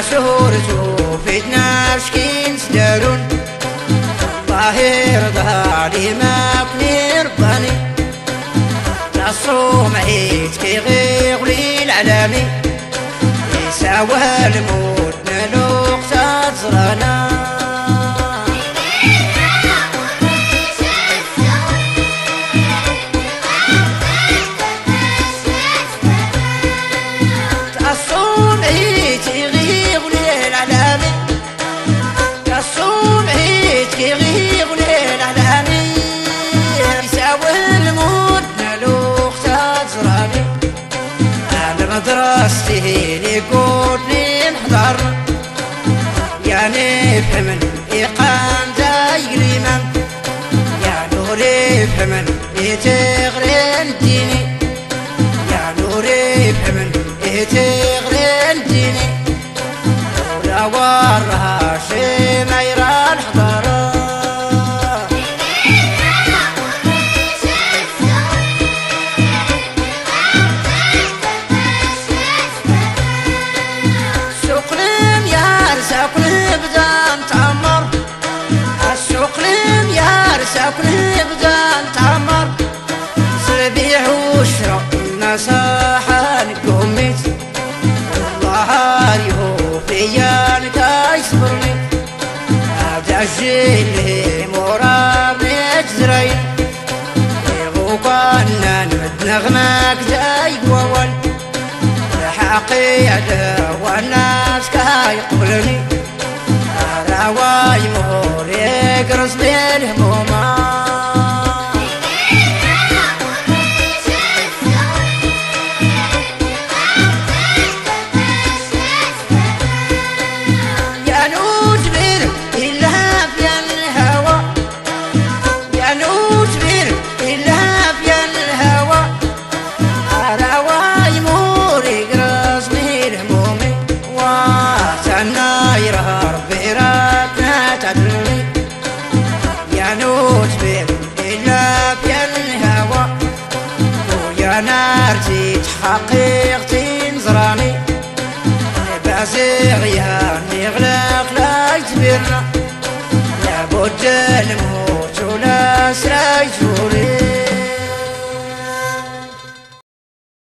شهورتو فيتنا شكين سدارون الله يرضى لي ما بني رباني تصوم عيد كي غير للعالمي يساوى الموت نالو قصاد زرانا دراستي ليقولني نحضر يعني فهمن إيقان زي الإيمان يا نوري فهمن إتغرين ديني يا نوري فهمن إتغرين ديني ولا ورها شي ما يرى نحضر كل بدان تعمر سبيع وشرق نصاحن قوميت والله يهو فيا نكايصبرني أدعجي لي مرابي تزرين يغوقنا نمد نغمك جاي قوال الحقيقة والناس كاي قبلني رواي مهور يقرص بالهمومات نارتي حقيقتي نزراني بازي غياني غلاق لا يجبرنا لابد الموت